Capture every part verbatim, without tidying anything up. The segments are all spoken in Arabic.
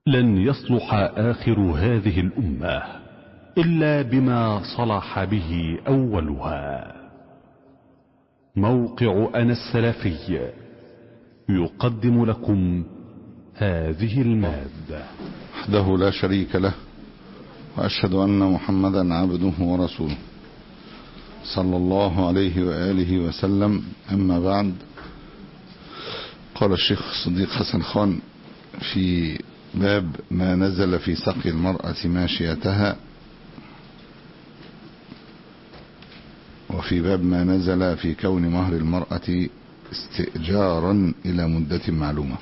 لن يصلح آخر هذه الأمة إلا بما صلح به أولها. موقع أنا السلفي يقدم لكم هذه المادة. وحده لا شريك له، وأشهد أن محمدا عبده ورسوله صلى الله عليه وآله وسلم. أما بعد، قال الشيخ الصديق حسن خان في باب ما نزل في سقي المرأة ماشيتها، وفي باب ما نزل في كون مهر المرأة استئجارا إلى مدة معلومة.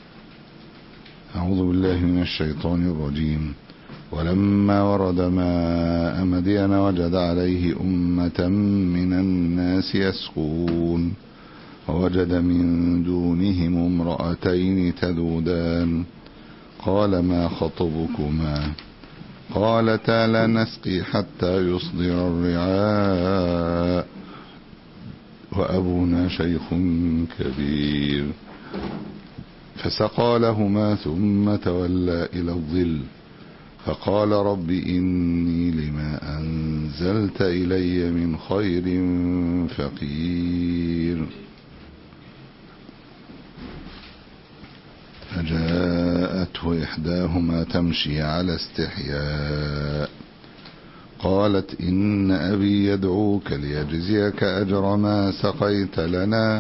أعوذ بالله من الشيطان الرجيم. ولما ورد ماء مدين وجد عليه أمة من الناس يسقون، ووجد من دونهم امرأتين تذودان، قال ما خطبكما؟ قالتا لا نسقي حتى يصدر الرعاء وأبونا شيخ كبير. فسقى لهما ثم تولى إلى الظل فقال رب إني لما أنزلت إلي من خير فقير. فجاءته إحداهما تمشي على استحياء قالت إن أبي يدعوك ليجزيك أجر ما سقيت لنا.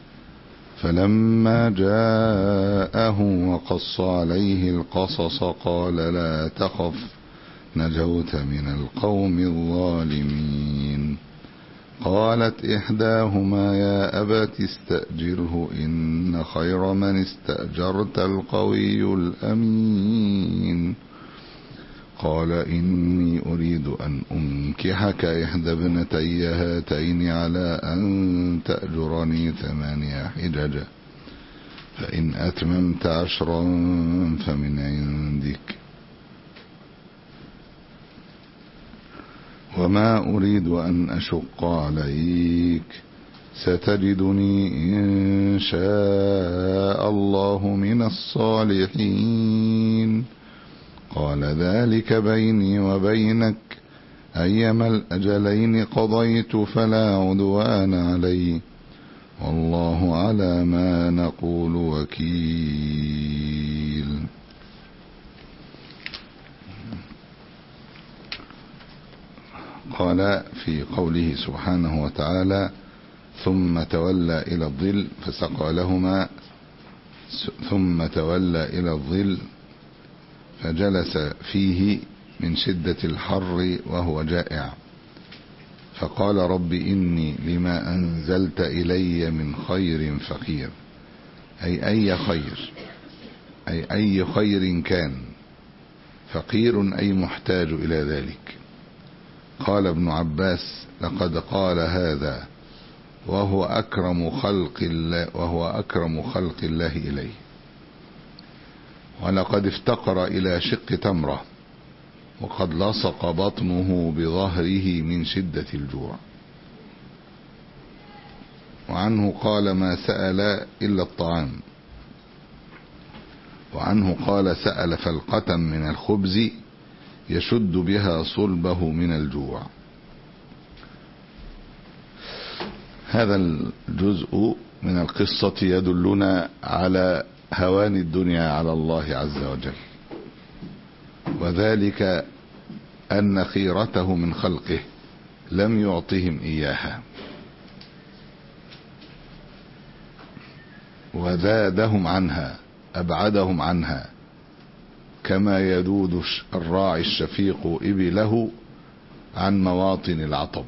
فلما جاءه وقص عليه القصص قال لا تخف نجوت من القوم الظالمين. قالت إحداهما يا أبت استأجره إن خير من استأجرت القوي الأمين. قال إني أريد أن أنكحك إحدى ابنتي هاتين على أن تأجرني ثمانية حجج فإن أتممت عشرا فمن عندك وما أريد أن أشق عليك ستجدني إن شاء الله من الصالحين. قال ذلك بيني وبينك أيما الأجلين قضيت فلا عدوان علي والله على ما نقول وكيل. قال في قوله سبحانه وتعالى ثم تولى إلى الظل فسقى لهما ثم تولى إلى الظل فجلس فيه من شدة الحر وهو جائع فقال رب إني لما أنزلت إلي من خير فقير، أي أي خير أي أي خير كان، فقير أي محتاج إلى ذلك. قال ابن عباس لقد قال هذا وهو أكرم خلق الله وهو أكرم خلق الله إليه، ولقد افتقر إلى شق تمرة وقد لصق بطنه بظهره من شدة الجوع. وعنه قال ما سأل إلا الطعام، وعنه قال سأل فلقة من الخبز يشد بها صلبه من الجوع. هذا الجزء من القصة يدلنا على هوان الدنيا على الله عز وجل، وذلك أن خيرته من خلقه لم يعطهم إياها وزادهم عنها أبعدهم عنها، كما يدود الراعي الشفيق إبله عن مواطن العطب.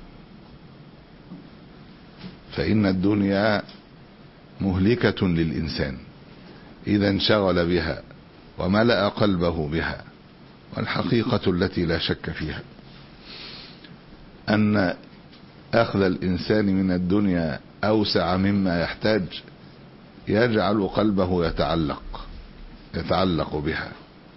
فإن الدنيا مهلكة للإنسان إذا انشغل بها وملأ قلبه بها. والحقيقة التي لا شك فيها أن أخذ الإنسان من الدنيا أوسع مما يحتاج يجعل قلبه يتعلق يتعلق بها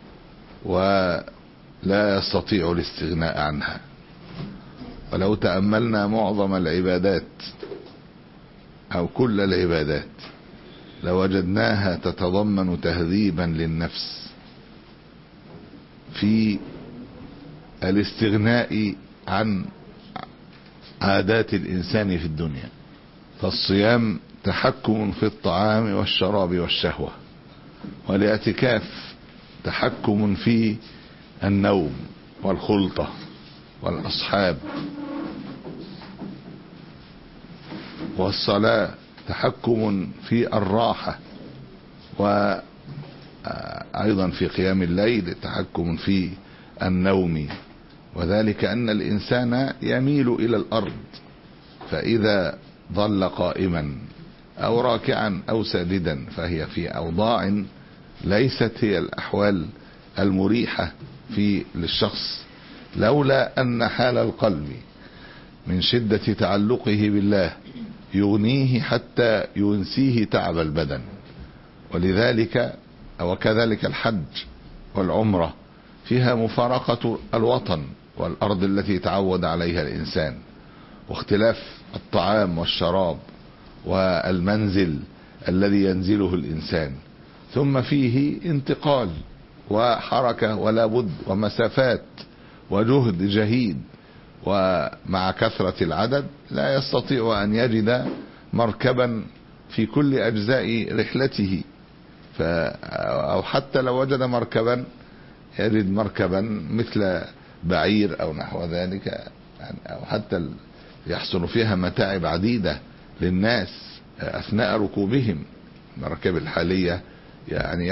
ولا يستطيع الاستغناء عنها. ولو تأملنا معظم العبادات أو كل العبادات لوجدناها تتضمن تهذيبا للنفس في الاستغناء عن عادات الإنسان في الدنيا. فالصيام تحكم في الطعام والشراب والشهوة، والاعتكاف تحكم في النوم والخلطة والأصحاب، والصلاة تحكم في الراحة، وأيضا في قيام الليل تحكم في النوم. وذلك أن الإنسان يميل إلى الأرض، فإذا ظل قائما أو راكعا أو ساجدا فهي في أوضاع ليست هي الأحوال المريحة في للشخص، لولا أن حال القلب من شدة تعلقه بالله يغنيه حتى ينسيه تعب البدن. ولذلك وكذلك الحج والعمرة فيها مفارقة الوطن والأرض التي تعود عليها الإنسان، واختلاف الطعام والشراب والمنزل الذي ينزله الإنسان، ثم فيه انتقال وحركة ولا بد ومسافات وجهد جهيد، ومع كثرة العدد لا يستطيع أن يجد مركبا في كل أجزاء رحلته، ف أو حتى لو وجد مركبا يجد مركبا مثل بعير أو نحو ذلك، أو حتى يحصل فيها متاعب عديدة للناس أثناء ركوبهم. المراكب الحالية يعني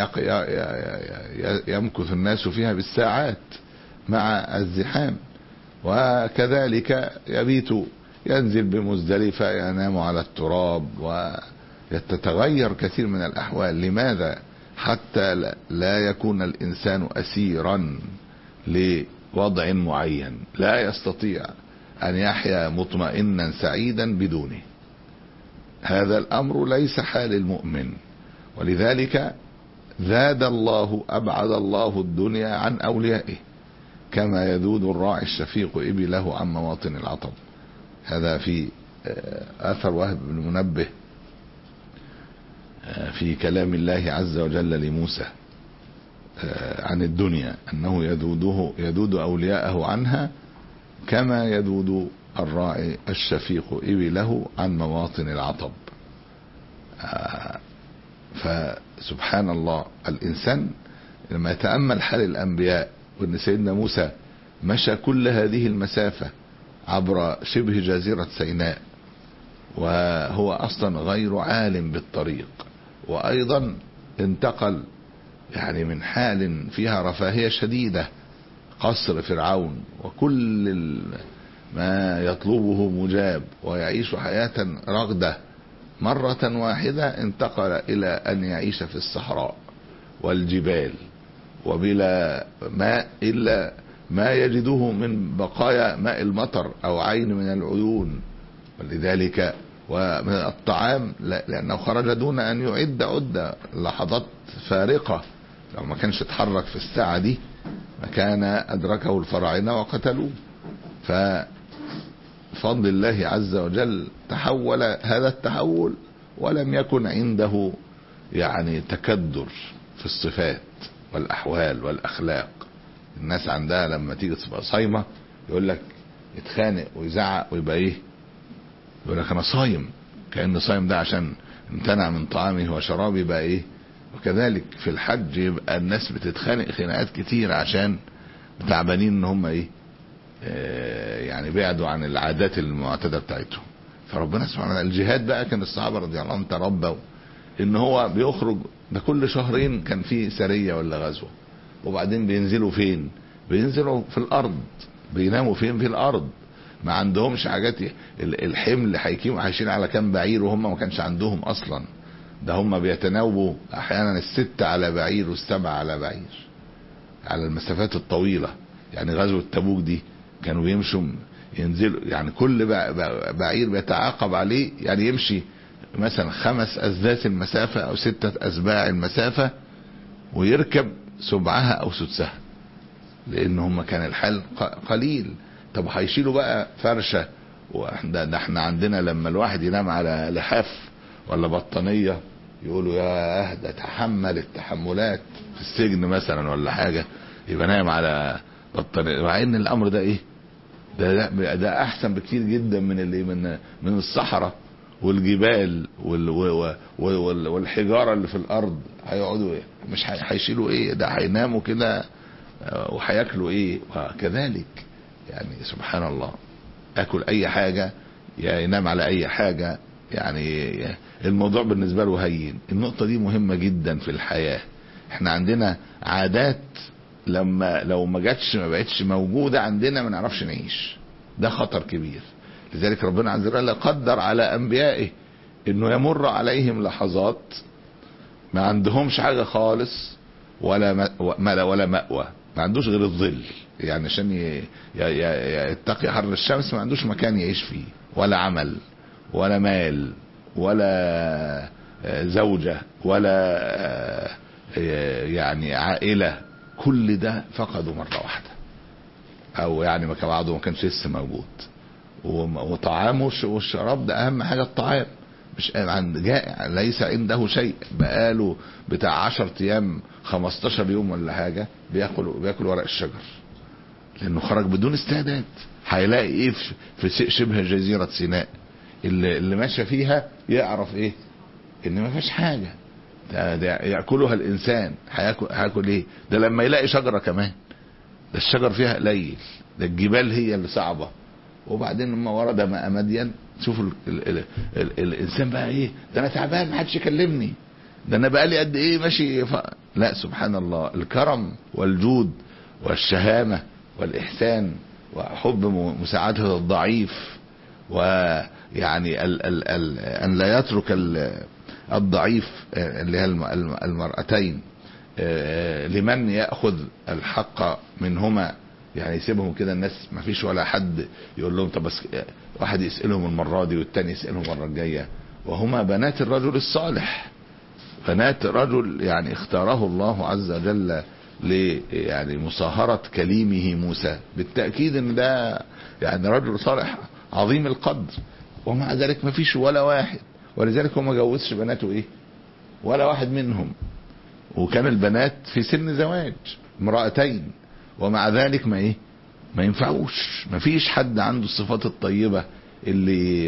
يمكث الناس فيها بالساعات مع الزحام. وكذلك يبيت ينزل بمزدلفة ينام على التراب، ويتتغير كثير من الأحوال. لماذا؟ حتى لا يكون الإنسان أسيرا لوضع معين لا يستطيع أن يحيا مطمئنا سعيدا بدونه. هذا الأمر ليس حال المؤمن، ولذلك زاد الله أبعد الله الدنيا عن أوليائه، كما يذود الراعي الشفيق إبله عن مواطن العطب. هذا في أثر وهب بن منبه في كلام الله عز وجل لموسى عن الدنيا، أنه يذوده يذود أولياءه عنها كما يذود الراعي الشفيق إبله عن مواطن العطب. فسبحان الله، الإنسان لما يتأمل حال الأنبياء، وأن سيدنا موسى مشى كل هذه المسافة عبر شبه جزيرة سيناء وهو أصلا غير عالم بالطريق، وأيضا انتقل يعني من حال فيها رفاهية شديدة قصر فرعون وكل ما يطلبه مجاب ويعيش حياة رغدة، مرة واحدة انتقل إلى أن يعيش في الصحراء والجبال وبلا ماء إلا ما يجده من بقايا ماء المطر أو عين من العيون. ولذلك ومن الطعام لأنه خرج دون أن يعد عدة، لحظات فارقة، لو ما كانش اتحرك في الساعة دي ما كان أدركه الفراعنة وقتلوه. ففضل الله عز وجل تحول هذا التحول، ولم يكن عنده يعني تكدر في الصفات والأحوال والأخلاق. الناس عندها لما تيجي تبقى صايمة يقول لك يتخانق ويزعق ويبقى ايه، يقول لك انا صايم، كأن صايم ده عشان امتنع من طعامه وشرابه يبقى ايه. وكذلك في الحج يبقى الناس بتتخانق خناقات كتير عشان تعبانين ان هم ايه اه يعني بعدوا عن العادات المعتادة بتاعتهم. فربنا سبحانه وتعالى الجهاد بقى، كان الصحابة رضي الله عنهم تربوا ان هو بيخرج ده كل شهرين كان فيه سرية ولا غزوة، وبعدين بينزلوا فين؟ بينزلوا في الارض، بيناموا فين؟ في الارض. ما عندهمش حاجات الحمل هيكيموا عايشين على كام بعير، وهم ما كانش عندهم اصلا. ده هم بيتناوبوا احيانا الست على بعير والسبع على بعير على المسافات الطويلة. يعني غزوة تبوك دي كانوا بيمشوا ينزلوا، يعني كل بعير بيتعاقب عليه، يعني يمشي مثلا خمس أسداس المسافة أو ستة أسباع المسافة ويركب سبعها أو سدسها، لأن هم كان الحال قليل. طب هيشيلوا بقى فرشة، وده احنا عندنا لما الواحد ينام على لحاف ولا بطانية يقولوا يا ده تحمل التحملات في السجن مثلا ولا حاجة، يبقى نايم على بطانية، مع ان الامر ده ايه ده ده, ده احسن بكتير جدا من اللي من من الصحراء والجبال وال وال والحجاره اللي في الارض. هيقعدوا ايه؟ مش هيشيلوا ايه؟ ده هيناموا كده وهياكلوا ايه؟ وكذلك يعني سبحان الله، اكل اي حاجه يا ينام على اي حاجه. يعني الموضوع بالنسبه له هين. النقطه دي مهمه جدا في الحياه. احنا عندنا عادات لما لو ما جاتش ما بقتش موجوده عندنا ما نعرفش نعيش، ده خطر كبير. لذلك ربنا عز وجل قدر على انبيائه انه يمر عليهم لحظات ما عندهمش حاجه خالص ولا ما ولا مأوى، ما عندوش غير الظل، يعني عشان يتقي حر الشمس ما عندوش مكان يعيش فيه، ولا عمل ولا مال ولا زوجة ولا يعني عائلة. كل ده فقدوا مرة واحدة، او يعني ما كان بعضه ما كانش لسه موجود. وطعامه والشراب ده اهم حاجة، الطعام مش عند جائع ليس عنده شيء، بقاله بتاع عشر ايام خمستاشر يوم ولا حاجة بياكل بياكل ورق الشجر، لانه خرج بدون استعداد. هيلاقي ايه في شبه جزيرة سيناء اللي, اللي ماشي فيها يعرف ايه ان ما فيش حاجة ده, ده يأكلها الانسان. هياكل هياكل ايه؟ ده لما يلاقي شجرة كمان، ده الشجر فيها قليل، ده الجبال هي اللي صعبة. وبعدين لما ورد ماء مدين شوفوا ال ال ال ال الانسان بقى ايه، ده انا تعبان ما حدش يكلمني، ده انا بقالي قد ايه ماشي ف... لا سبحان الله، الكرم والجود والشهامة والإحسان وحب مساعدة الضعيف، ويعني ال ال ال أن لا يترك الضعيف اللي هي المرأتين لمن يأخذ الحق منهما، يعني يسيبهم كده الناس ما فيش ولا حد يقول لهم طب بس واحد يسألهم المرة دي والتاني يسألهم المرة الجاية، وهما بنات الرجل الصالح، بنات رجل يعني اختاره الله عز وجل ل يعني مصاهرة كليمه موسى. بالتأكيد ان ده يعني رجل صالح عظيم القدر، ومع ذلك ما فيش ولا واحد، ولذلك هو ما جوزش بناته ايه ولا واحد منهم، وكان البنات في سن زواج امرأتين، ومع ذلك ما ايه ما ينفعوش. ما فيش حد عنده الصفات الطيبة اللي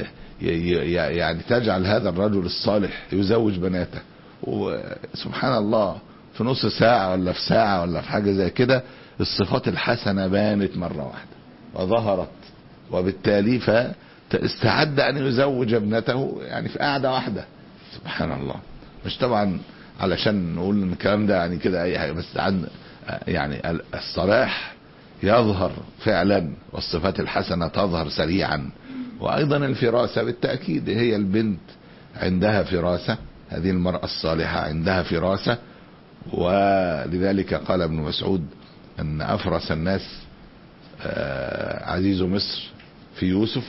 يعني تجعل هذا الرجل الصالح يزوج بناته. وسبحان الله في نص ساعة ولا في ساعة ولا في حاجة زي كده الصفات الحسنة بانت مرة واحدة وظهرت، وبالتالي فاستعد أن يزوج ابنته يعني في قعدة واحدة. سبحان الله. مش طبعا علشان نقول ان الكلام ده يعني كده اي حاجة، بس عن يعني الصلاح يظهر فعلا والصفات الحسنة تظهر سريعا. وايضا الفراسة بالتأكيد، هي البنت عندها فراسة، هذه المرأة الصالحة عندها فراسة. ولذلك قال ابن مسعود ان افرس الناس عزيز مصر في يوسف،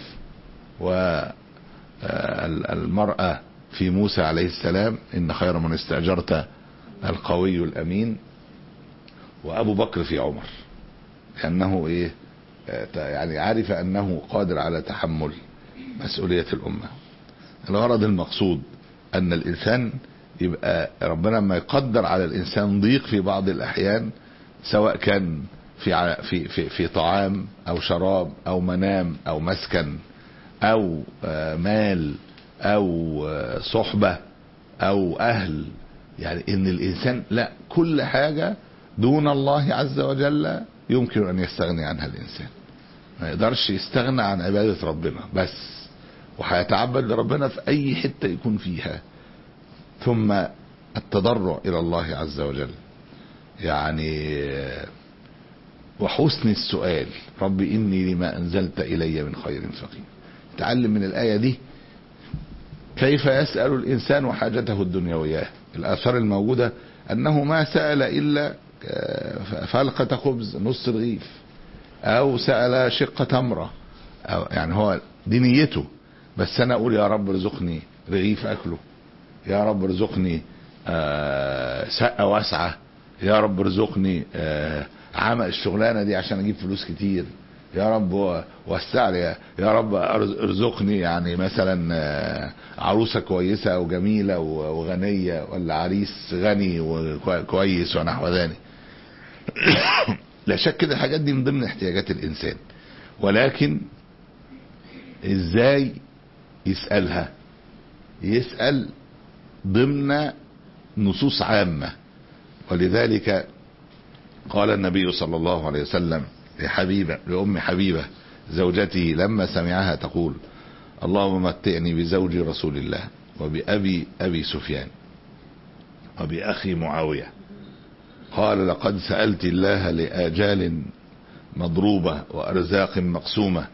والمرأة في موسى عليه السلام، ان خير من استأجرت القوي الامين. وابو بكر في عمر، لانه ايه يعني عرف انه قادر على تحمل مسؤولية الامة. الغرض المقصود ان الانسان يبقى ربنا ما يقدر على الانسان ضيق في بعض الاحيان، سواء كان في في في, في طعام او شراب او منام او مسكن او مال او صحبة او اهل، يعني ان الانسان لا، كل حاجة دون الله عز وجل يمكن ان يستغني عنها الانسان. ما يقدرش يستغنى عن عبادة ربنا بس، وهيتعبد لربنا في اي حتة يكون فيها. ثم التضرع الى الله عز وجل، يعني وحسن السؤال، رب اني لما انزلت الي من خير فقير. تعلم من الايه دي كيف يسأل الانسان حاجته الدنيوية. الاثار الموجودة انه ما سأل الا فلقة خبز نص رغيف، او سأل شق تمرة، أو يعني هو دي نيته. بس انا اقول يا رب ارزقني رغيف اكله، يا رب ارزقني سقة واسعة، يا رب ارزقني عمل الشغلانة دي عشان اجيب فلوس كتير، يا رب وسع لي، يا رب ارزقني يعني مثلا عروسة كويسة وجميلة وغنية، ولا عريس غني وكويس ونحو ذلك. لا شك كده الحاجات دي من ضمن احتياجات الانسان، ولكن ازاي يسألها؟ يسأل ضمن نصوص عامة. ولذلك قال النبي صلى الله عليه وسلم لحبيبة لأم حبيبة زوجته لما سمعها تقول اللهم متعني بزوج رسول الله وبأبي أبي سفيان وبأخي معاوية، قال لقد سألت الله لآجال مضروبة وأرزاق مقسومة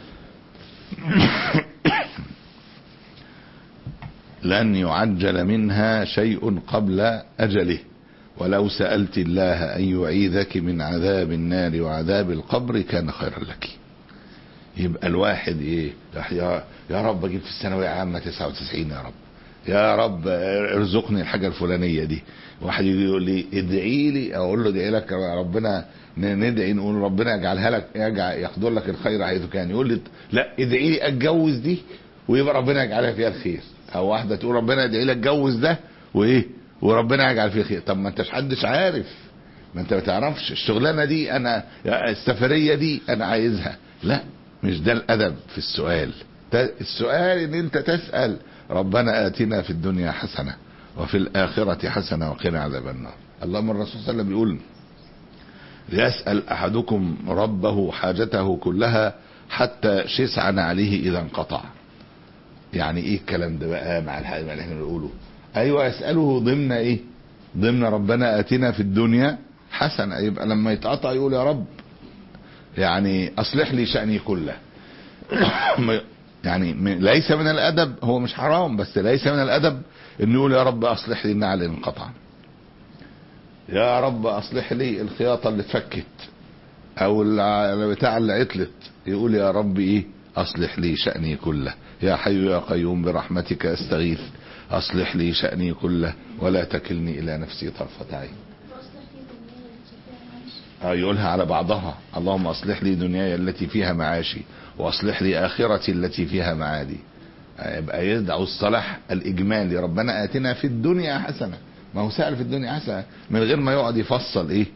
لن يعجل منها شيء قبل أجله، ولو سألت الله أن يعيذك من عذاب النار وعذاب القبر كان خيرا لك. يبقى الواحد ايه، يا يا رب اجيب في الثانويه عامه تسعة وتسعين، يا رب يا رب ارزقني الحاجه الفلانيه دي. واحد يجي يقول لي ادعي لي، اقول له ادعي لك ربنا، ندعي نقول ربنا يجعلها لك، يجعل يقدر لك الخير حيث كان. يقول لي لا ادعي لي اتجوز دي ويبقى ربنا يجعلها فيها الخير. او واحده تقول ربنا ادعي لي اتجوز ده وايه وربنا يجعل فيه خير. طب ما انتش حدش عارف، ما انت ما تعرفش الشغلانه دي انا السفريه دي انا عايزها. لا مش ده الادب في السؤال. السؤال ان انت تسأل ربنا آتنا في الدنيا حسنة وفي الآخرة حسنة وقنا عذاب النار. اللهم الرسول صلى الله عليه وسلم بيقول ليسأل أحدكم ربه حاجته كلها حتى شسعا عليه إذا انقطع. يعني ايه الكلام ده بقى مع الحاجة اللي احنا بنقوله؟ ايوه يسأله ضمن ايه؟ ضمن ربنا آتنا في الدنيا حسنة. يبقى لما يتقطع يقول يا رب يعني اصلح لي شأني كله. يعني ليس من الادب، هو مش حرام بس ليس من الادب انه يقول يا رب اصلح لي النعل اللي انقطع، يا رب اصلح لي الخياطه اللي اتفكت او البتاع اللي عطلت. يقول يا رب ايه؟ اصلح لي شأني كله، يا حي يا قيوم برحمتك استغيث اصلح لي شأني كله ولا تكلني الى نفسي طرفة عين. اه يقولها على بعضها، اللهم اصلح لي دنياي التي فيها معاشي واصلح لي اخرتي التي فيها معادي. يبقى يدعو الصلاح الاجمالي، ربنا اتنا في الدنيا حسنه. ما هو سأل في الدنيا حسنه من غير ما يقعد يفصل ايه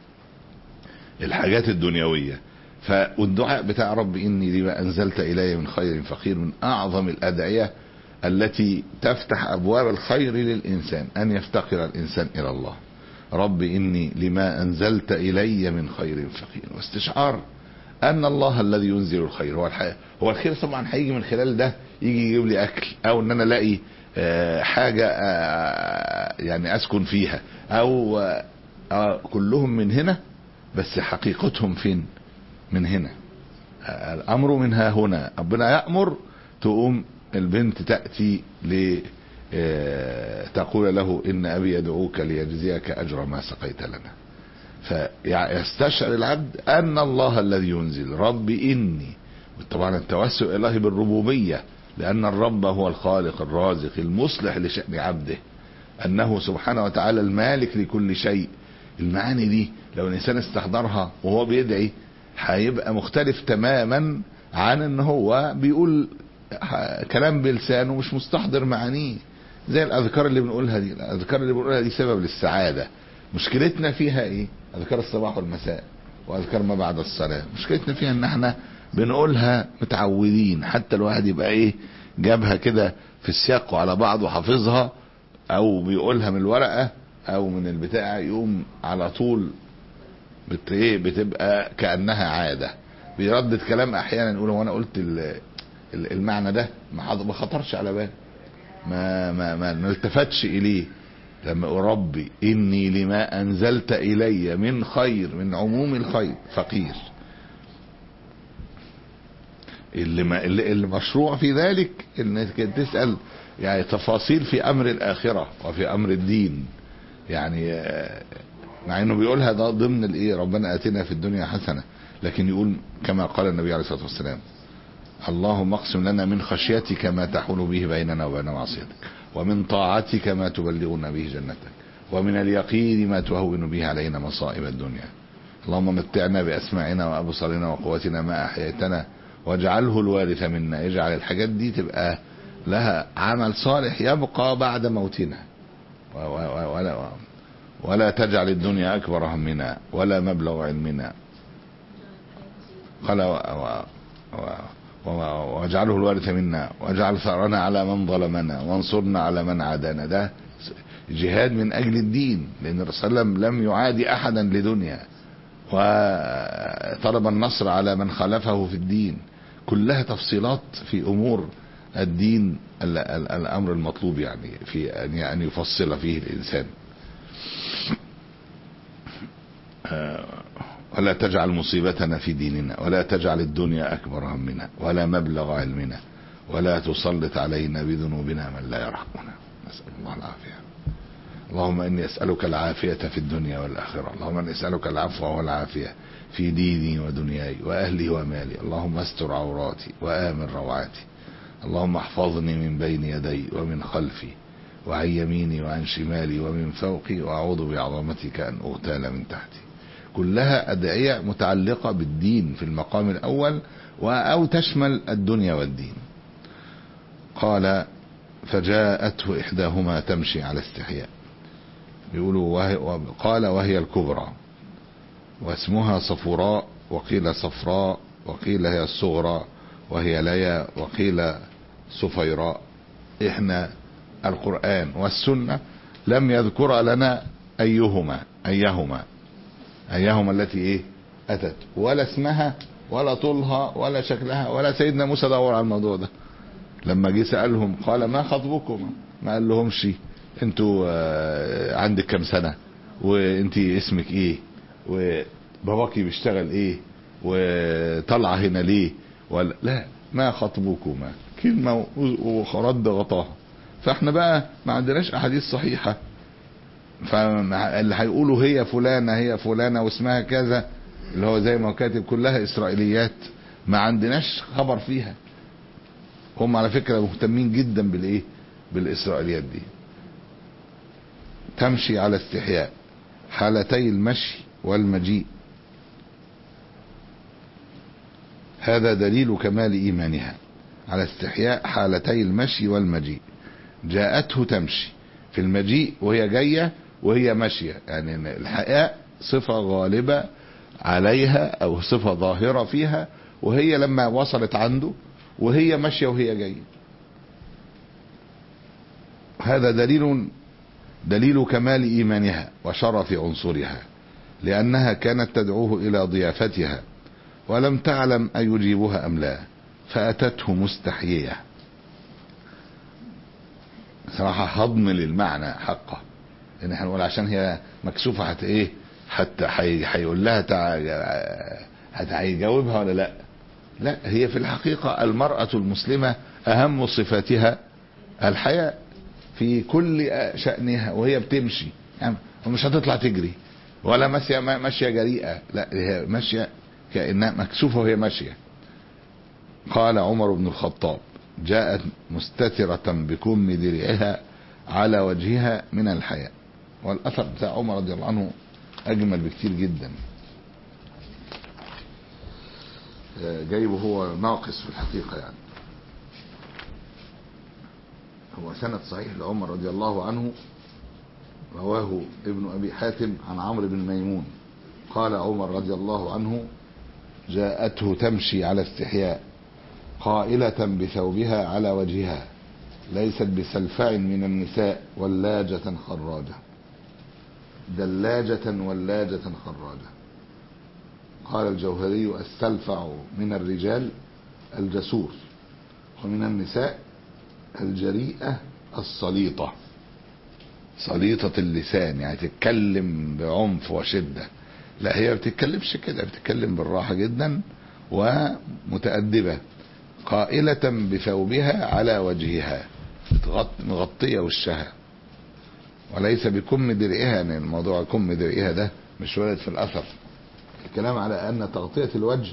الحاجات الدنيويه. فالدعاء بتاع رب اني لما انزلت الي من خير فقير من اعظم الادعيه التي تفتح ابواب الخير للانسان، ان يفتقر الانسان الى الله. رب اني لما انزلت الي من خير فقير، واستشعار ان الله الذي ينزل الخير هو الحياة. هو الخير طبعا هيجي من خلال ده، يجي يجيب لي اكل او ان انا الاقي حاجة يعني اسكن فيها او كلهم من هنا، بس حقيقتهم فين؟ من هنا. الامر من ها هنا، ربنا يأمر تقوم البنت تأتي ل تقول له ان ابي يدعوك ليجزيك اجر ما سقيت لنا. فيستشعر العبد ان الله الذي ينزل. رب اني، طبعا التوسل اليه بالربوبيه، لان الرب هو الخالق الرازق المصلح لشأن عبده، انه سبحانه وتعالى المالك لكل شيء. المعاني دي لو الانسان استحضرها وهو بيدعي هيبقى مختلف تماما عن ان هو بيقول كلام بلسانه مش مستحضر معانيه. زي الاذكار اللي بنقولها دي، الاذكار اللي بنقولها دي سبب للسعاده. مشكلتنا فيها ايه؟ اذكار الصباح والمساء واذكار ما بعد الصلاه، مشكلتنا فيها ان احنا بنقولها متعودين، حتى الواحد يبقى ايه جابها كده في السياق وعلى بعض وحافظها او بيقولها من الورقه او من البتاع، يقوم على طول بت ايه بتبقى كانها عاده. بيردد كلام احيانا يقول وانا قلت المعنى ده ما خطرش على بالي، ما ما ما نلتفتش اليه. لما ربي اني لما انزلت الي من خير، من عموم الخير فقير، اللي, ما اللي المشروع في ذلك انك تسأل يعني تفاصيل في امر الاخرة وفي امر الدين. يعني مع انه بيقولها ده ضمن الايه ربنا اتنا في الدنيا حسنة، لكن يقول كما قال النبي عليه الصلاة والسلام اللهم اقسم لنا من خشيتك ما تحول به بيننا وبين معصيتك، ومن طاعتك ما تبلغنا به جنتك، ومن اليقين ما تهون به علينا مصائب الدنيا. اللهم متعنا بأسماعنا وأبصارنا وقوتنا ما أحييتنا واجعله الوارث منا. اجعل الحاجات دي تبقى لها عمل صالح يبقى بعد موتنا. ولا تجعل الدنيا أكبر همنا ولا مبلغ علمنا. قال واجعله الوارث منا واجعل ثأرنا على من ظلمنا وانصرنا على من عادانا. ده جهاد من أجل الدين، لأن الرسول صلى الله عليه وسلم لم يعادي أحدا لدنيا، وطلب النصر على من خالفه في الدين. كلها تفصيلات في أمور الدين، الأمر المطلوب يعني في أن يفصل فيه الإنسان. ولا تجعل مصيبتنا في ديننا ولا تجعل الدنيا أكبر همنا ولا مبلغ علمنا ولا تسلط علينا بذنوبنا من لا يرحمنا. نسأل الله العافية. اللهم إني أسألك العافية في الدنيا والآخرة. اللهم إني أسألك العفو والعافية في ديني ودنياي وأهلي ومالي. اللهم استر عوراتي وآمن روعاتي. اللهم احفظني من بين يدي ومن خلفي وعن يميني وعن شمالي ومن فوقي، وأعوذ بعظمتك أن أغتال من تحتي. كلها أدعية متعلقة بالدين في المقام الأول، أو تشمل الدنيا والدين. قال فجاءته إحداهما تمشي على استحياء. بيقولوا وهي قال وهي الكبرى واسمها صفراء، وقيل صفراء، وقيل هي الصغرى وهي ليا، وقيل صفيراء. إحنا القرآن والسنة لم يذكر لنا أيهما أيهما أيهما التي إيه أتت، ولا اسمها ولا طولها ولا شكلها. ولا سيدنا موسى دور على الموضوع ده لما جه سألهم قال ما خطبكم، ما قال لهمش انتوا عندك كم سنة، وانتي اسمك ايه، وباباكي بيشتغل ايه، وطلع هنا ليه، ولا لا، ما خطبكما كلمة ورد غطاها. فاحنا بقى ما عندناش احاديث صحيحة، فاللي هيقولوا هي فلانة هي فلانة واسمها كذا، اللي هو زي ما كاتب كلها اسرائيليات ما عندناش خبر فيها. هم على فكرة مهتمين جدا بالايه بالاسرائيليات دي. تمشي على استحياء حالتي المشي والمجيء، هذا دليل كمال إيمانها. على استحياء حالتي المشي والمجيء. جاءته تمشي في المجيء وهي جاية وهي ماشية، يعني الحياء صفة غالبة عليها أو صفة ظاهرة فيها، وهي لما وصلت عنده وهي ماشية وهي جاية. هذا دليل دليل كمال إيمانها وشرف عنصرها، لأنها كانت تدعوه إلى ضيافتها ولم تعلم أيجيبها أم لا، فأتته مستحيية. صراحة هضم للمعنى حقه، إن احنا نقول عشان هي مكسوفة حتى إيه حتى هيقول لها حتى هيجاوبها ولا لا. لا، هي في الحقيقة المرأة المسلمة أهم صفاتها الحياء في كل شأنها، وهي بتمشي يعني مش هتطلع تجري ولا ماشية ماشية جريئة، لا هي ماشية كأنها مكسوفة وهي ماشية. قال عمر بن الخطاب جاءت مستترة بكم درعها على وجهها من الحياء. والأثر بتاع عمر رضي الله عنه أجمل بكتير جدا، جايبه هو ناقص في الحقيقة، يعني هو سند صحيح لعمر رضي الله عنه، رواه ابن أبي حاتم عن عمرو بن ميمون قال عمر رضي الله عنه جاءته تمشي على استحياء قائلة بثوبها على وجهها ليست بسلفع من النساء ولاجة خراجة، دلاجة ولاجة خراجة. قال الجوهري السلفع من الرجال الجسور، ومن النساء الجريئة الصليطة، صليطة اللسان، يعني تتكلم بعنف وشدة. لا، هي بتتكلمش كده، بتتكلم بالراحة جدا ومتأدبة. قائلة بثوبها على وجهها، مغطية وشها، وليس بكم درعها، يعني الموضوع كم درعها ده مش ولد في الأثر، الكلام على أن تغطية الوجه.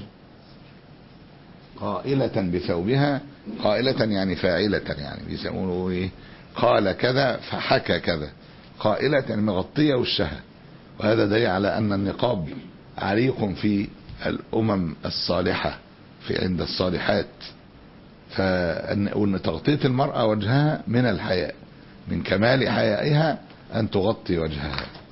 قائلة بثوبها، قائلة يعني فاعلة، يعني بيسمونه ايه، قال كذا فحكى كذا. قائلة يعني مغطية وشها، وهذا دليل على أن النقاب عريق في الأمم الصالحة في عند الصالحات، فأن تغطية المرأة وجهها من الحياء، من كمال حيائها أن تغطي وجهها.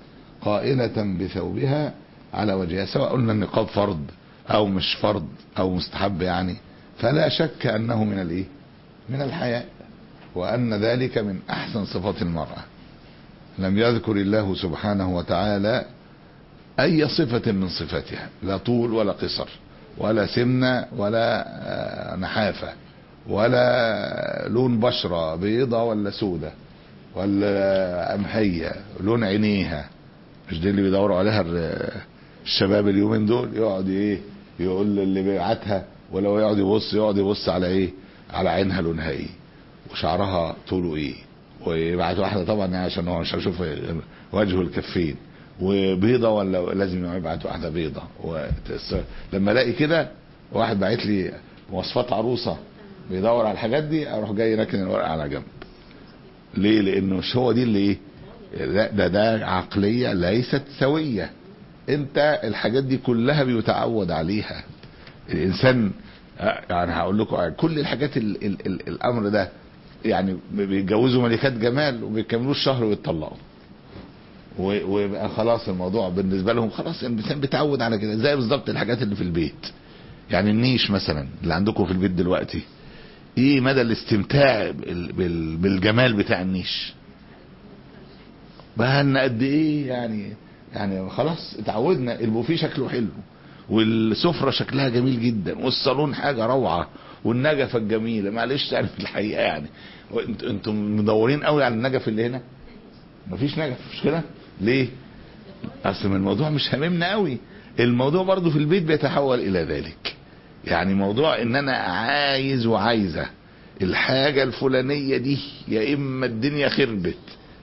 قائلة بثوبها على وجهها، سواء قلنا النقاب فرض او مش فرض او مستحب يعني، فلا شك انه من الايه من الحياء، وان ذلك من احسن صفات المرأة. لم يذكر الله سبحانه وتعالى اي صفة من صفاتها، لا طول ولا قصر ولا سمنة ولا نحافة ولا لون بشرة بيضة ولا سودة ولا قمحية، لون عينيها. مش دي اللي بيدوروا عليها الشباب اليومين دول، يقعد ايه يقول اللي بيبعتها، ولو يقعد يبص يقعد يبص على ايه على عينها لونها ايه وشعرها طوله ايه، ويبعت واحدة طبعا عشان هو مش هيشوف وجه الكفين، وبيضة ولا لازم يبعت واحدة بيضة. لما الاقي كده واحد بعت لي مواصفات عروسة بيدور على الحاجات دي، اروح جاي راكن الورقة على جنب. ليه؟ لانه مش هو دي اللي ايه، ده ده عقلية ليست سوية. انت الحاجات دي كلها بيتعود عليها الانسان. يعني هقول لكم كل الحاجات ال ال ال الامر ده، يعني بيتجوزوا ملكات جمال وبيكملوش شهر ويتطلقوا، ويبقى خلاص الموضوع بالنسبة لهم خلاص. الانسان بيتعود على كده. زي بالظبط الحاجات اللي في البيت، يعني النيش مثلا اللي عندكم في البيت دلوقتي، ايه مدى الاستمتاع بالجمال بتاع النيش؟ بقالنا قد ايه يعني يعني خلاص اتعودنا. البوفيه شكله حلو، والسفرة شكلها جميل جدا، والصالون حاجة روعة، والنجفة الجميلة. معلش يعني في الحقيقة يعني انتم مدورين قوي على النجف اللي هنا، مفيش نجف، مش كده؟ ليه؟ اصل الموضوع مش هاممنا قوي. الموضوع برضو في البيت بيتحول الى ذلك. يعني موضوع ان انا عايز وعايزة الحاجة الفلانية دي، يا اما الدنيا خربت،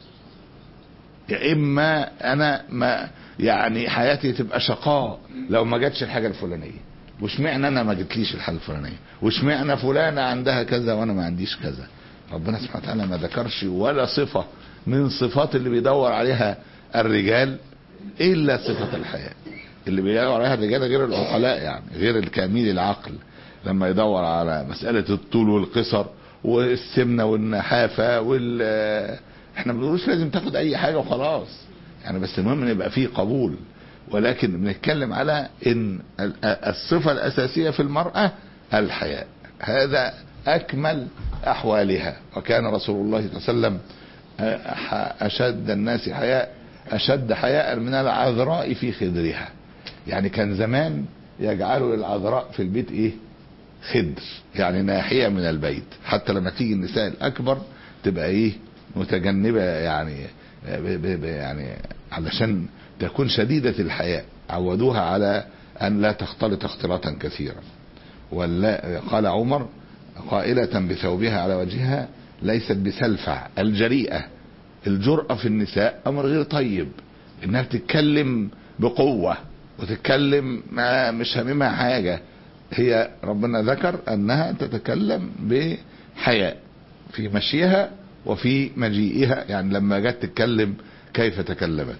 يا اما انا ما يعني حياتي تبقى شقاء لو ما جاتش الحاجة الفلانية. واشمعنى انا ما جتليش الحاجة الفلانية؟ واشمعنى فلانة عندها كذا وانا ما عنديش كذا؟ ربنا سبحانه وتعالى ما ذكرش ولا صفة من صفات اللي بيدور عليها الرجال الا صفة الحياة. اللي بيدور عليها الرجال غير العقلاء، يعني غير الكامل العقل، لما يدور على مسألة الطول والقصر والسمنة والنحافة وال احنا ما بنقولوش لازم تاخد اي حاجة وخلاص يعني، بس المهم ان يبقى فيه قبول. ولكن بنتكلم على ان الصفة الاساسية في المرأة الحياء، هذا اكمل احوالها. وكان رسول الله صلى الله عليه وسلم اشد الناس حياء اشد حياء من العذراء في خدرها. يعني كان زمان يجعلوا العذراء في البيت ايه خدر، يعني ناحية من البيت، حتى لما تيجي النساء الاكبر تبقى ايه متجنبة، يعني يعني علشان تكون شديدة الحياء. عودوها على ان لا تختلط اختلاطا كثيرا. ولا قال عمر قائلة بثوبها على وجهها ليست بسلفع. الجريئة، الجرأة في النساء امر غير طيب، انها بتتكلم بقوة وتتكلم ما مش هممها حاجة. هي ربنا ذكر انها تتكلم بحياء في مشيها وفي مجيئها. يعني لما جت تتكلم كيف تكلمت؟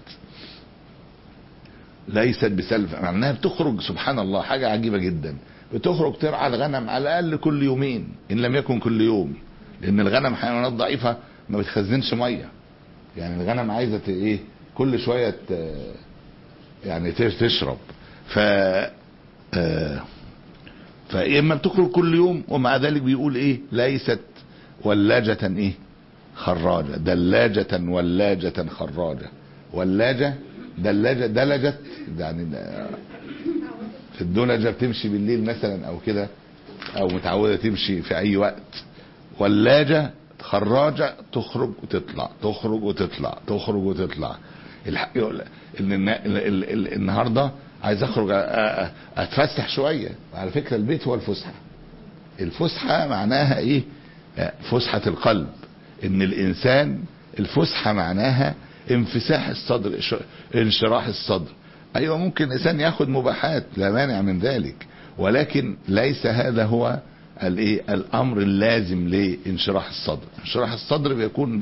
ليست بسلفة، معناها بتخرج سبحان الله حاجة عجيبة جدا، بتخرج ترعى الغنم على الاقل كل يومين ان لم يكن كل يوم، لان الغنم حيوانات ضعيفة ما بتخزنش مية. يعني الغنم عايزة ايه كل شوية يعني تشرب. ف فاما بتخرج كل يوم، ومع ذلك بيقول ايه ليست ولاجة ايه خراجة، دلاجة ولاجة خراجة. ولاجة دلاجة دلجت يعني في الدلجة بتمشي بالليل مثلا او كده، او متعودة تمشي في اي وقت. ولاجة خراجة تخرج وتطلع تخرج وتطلع تخرج وتطلع. الحق يقول ان النهارده عايز اخرج اتفسح شوية. على فكرة البيت هو الفسحة. الفسحة معناها ايه؟ فسحة القلب. ان الانسان الفسحة معناها انفساح الصدر، انشراح الصدر. ايوه ممكن الانسان ياخد مباحات لا مانع من ذلك، ولكن ليس هذا هو الايه الامر اللازم لانشراح الصدر. انشراح الصدر بيكون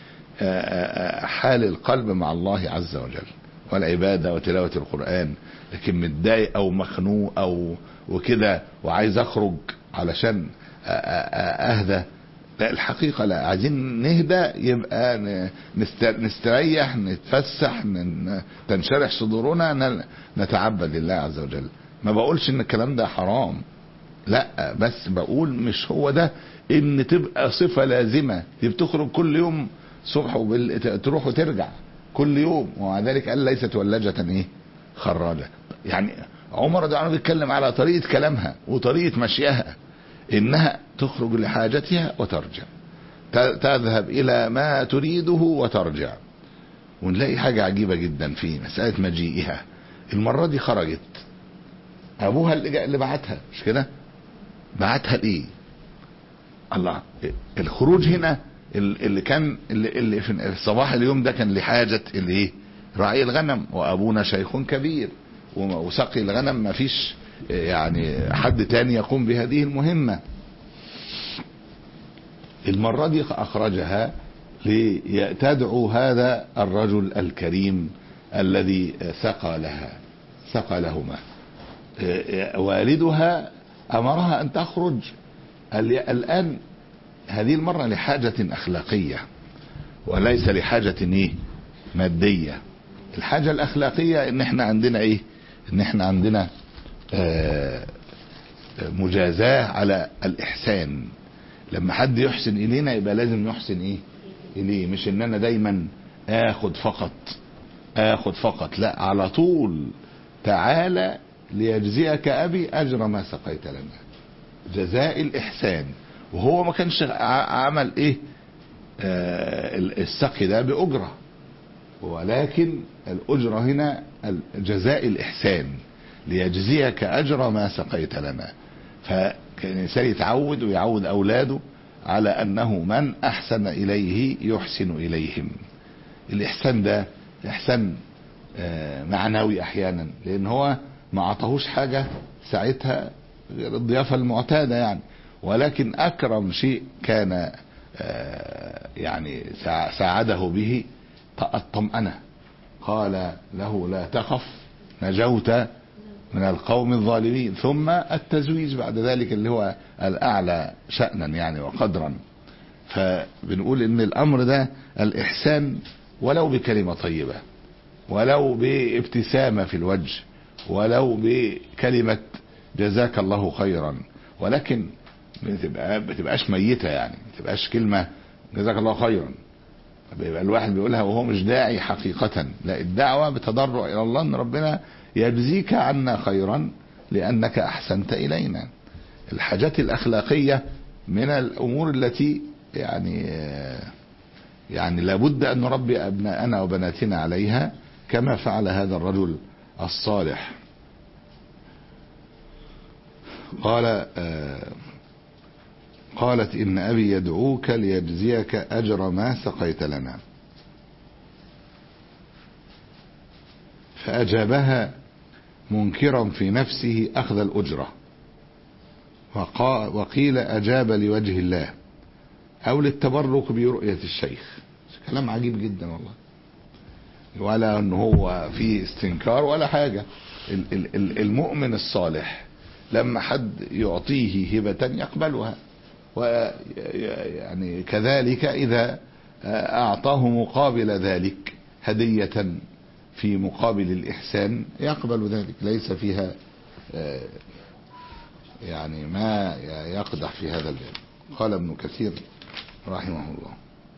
بحال القلب مع الله عز وجل والعبادة وتلاوة القرآن. لكن متضايق او مخنوق او وكده وعايز اخرج علشان اهدى، لا الحقيقة لا، عايزين نهدى، يبقى نستريح، نتفسح، تنشرح صدورنا، نتعبد لله عز وجل. ما بقولش ان الكلام ده حرام، لا، بس بقول مش هو ده ان تبقى صفة لازمة، دي بتخرج كل يوم صبح وبال... تروح وترجع كل يوم، ومع ذلك قال ليست ولجة ايه خراجة. يعني عمر ده عنه بيتكلم على طريقة كلامها وطريقة مشيها، انها تخرج لحاجتها وترجع، تذهب الى ما تريده وترجع. ونلاقي حاجة عجيبة جدا في مسألة مجيئها، المرة دي خرجت، ابوها اللي, اللي بعتها، مش كده؟ بعتها ليه؟ الله، الخروج هنا اللي كان اللي, اللي في الصباح اليوم ده كان لحاجة اللي ايه؟ راعي الغنم، وابونا شيخ كبير، وسقي الغنم ما فيش يعني حد تاني يقوم بهذه المهمة. المرة دي اخرجها لتدعو هذا الرجل الكريم الذي سقى لها، سقى لهما. والدها امرها ان تخرج الان هذه المرة لحاجة اخلاقية وليس لحاجة ايه مادية. الحاجة الاخلاقية ان احنا عندنا ايه؟ ان احنا عندنا آه مجازاة على الاحسان. لما حد يحسن الينا يبقى لازم نحسن ايه اليه، مش ان انا دايما اخد فقط اخد فقط، لا، على طول. تعالى ليجزيك ابي اجر ما سقيت لنا، جزاء الاحسان. وهو ما كانش عمل ايه آه السقي ده باجره، ولكن الاجره هنا جزاء الاحسان، ليجزيك اجر ما سقيت لنا. فكان الانسان يتعود ويعود اولاده على انه من احسن اليه يحسن اليهم. الاحسان ده احسان آه معنوي احيانا، لان هو ما عطاهوش حاجه ساعتها غير الضيافه المعتاده يعني، ولكن اكرم شيء كان آه يعني ساعده به الطمأنة. قال له لا تخف نجوت من القوم الظالمين، ثم التزويج بعد ذلك اللي هو الأعلى شأنا يعني وقدرا. فبنقول ان الامر ده الاحسان ولو بكلمة طيبة، ولو بابتسامة في الوجه، ولو بكلمة جزاك الله خيرا، ولكن بتبقى بتبقاش ميتة يعني، بتبقاش كلمة جزاك الله خيرا بيبقى الواحد بيقولها وهو مش داعي حقيقة. لا، الدعوة بتضرع الى الله ان ربنا يجزيك عنا خيرا لانك احسنت الينا. الحاجات الاخلاقية من الامور التي يعني يعني لابد ان نربي ابناءنا وبناتنا عليها كما فعل هذا الرجل الصالح. قال آه قالت إن أبي يدعوك ليجزيك أجر ما سقيت لنا. فأجابها منكرا في نفسه أخذ الأجرة، وقيل أجاب لوجه الله أو للتبرك برؤية الشيخ. كلام عجيب جدا والله، ولا أنه هو فيه استنكار ولا حاجة. المؤمن الصالح لما حد يعطيه هبة يقبلها، ويعني كذلك إذا أعطاه مقابل ذلك هدية في مقابل الإحسان يقبل ذلك، ليس فيها يعني ما يقدح في هذا الباب. قال ابن كثير رحمه الله: